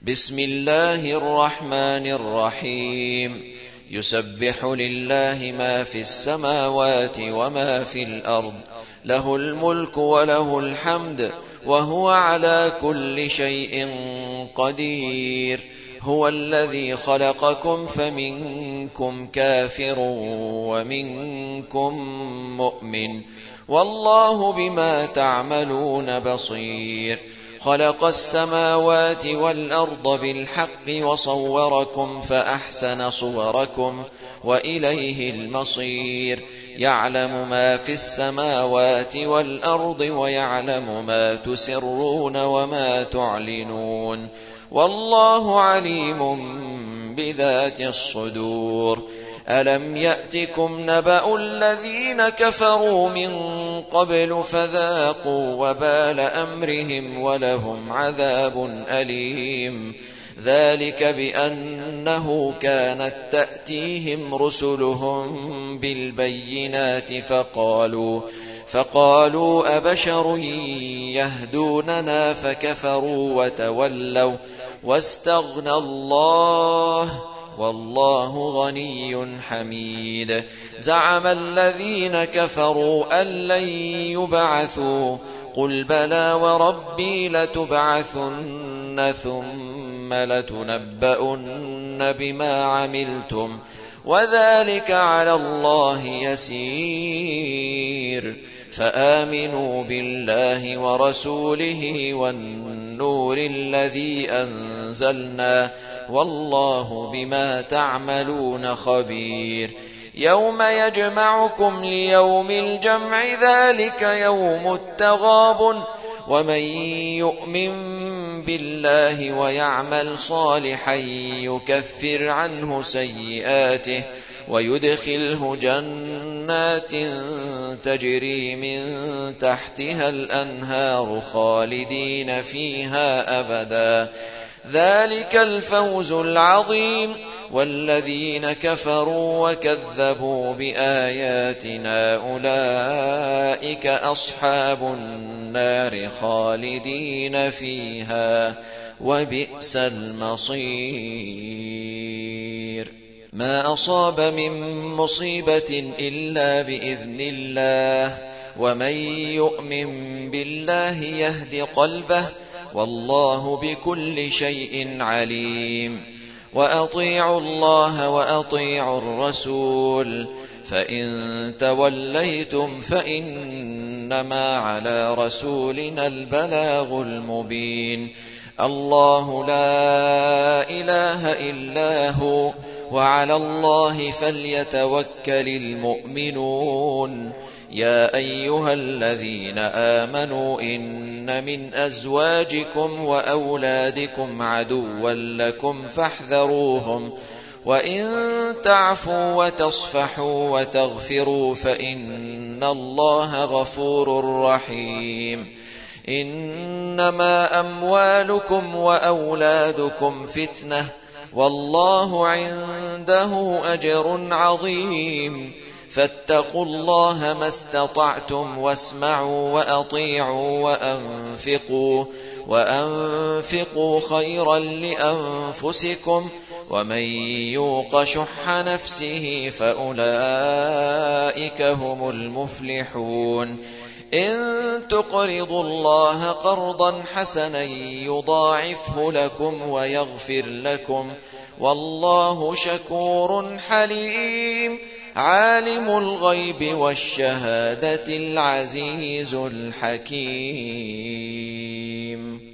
بسم الله الرحمن الرحيم. يسبح لله ما في السماوات وما في الأرض، له الملك وله الحمد، وهو على كل شيء قدير. هو الذي خلقكم فمنكم كافر ومنكم مؤمن، والله بما تعملون بصير. خلق السماوات والأرض بالحق وصوركم فأحسن صوركم وإليه المصير. يعلم ما في السماوات والأرض ويعلم ما تسرون وما تعلنون، والله عليم بذات الصدور. ألم يأتكم نبأ الذين كفروا من قبل فذاقوا وبال أمرهم ولهم عذاب أليم. ذلك بأنه كانت تأتيهم رسلهم بالبينات فقالوا أبشر يهدوننا فكفروا وتولوا واستغنى الله، والله غني حميد. زعم الذين كفروا أن لن يبعثوا، قل بلى وربي لتبعثن ثم لتنبؤن بما عملتم، وذلك على الله يسير. فآمنوا بالله ورسوله والنور الذي أنزلنا، والله بما تعملون خبير. يوم يجمعكم ليوم الجمع، ذلك يوم التغابن. ومن يؤمن بالله ويعمل صالحا يكفر عنه سيئاته ويدخله جنات تجري من تحتها الأنهار خالدين فيها أبدا، ذلك الفوز العظيم. والذين كفروا وكذبوا بآياتنا أولئك أصحاب النار خالدين فيها، وبئس المصير. ما أصاب من مصيبة إلا بإذن الله، ومن يؤمن بالله يهد قلبه، والله بكل شيء عليم. وأطيعوا الله وأطيعوا الرسول، فإن توليتم فإنما على رسولنا البلاغ المبين. الله لا إله إلا هو، وعلى الله فليتوكل المؤمنون. يا أيها الذين آمنوا إن من أزواجكم وأولادكم عدوا لكم فاحذروهم، وإن تعفوا وتصفحوا وتغفروا فإن الله غفور رحيم. إنما أموالكم وأولادكم فتنة، والله عنده أجر عظيم. فاتقوا الله ما استطعتم، واسمعوا وأطيعوا وأنفقوا خيرا لأنفسكم، ومن يوق شح نفسه فأولئك هم المفلحون. إن تقرضوا الله قرضا حسنا يضاعفه لكم ويغفر لكم، والله شكور حليم. عالم الغيب والشهادة العزيز الحكيم.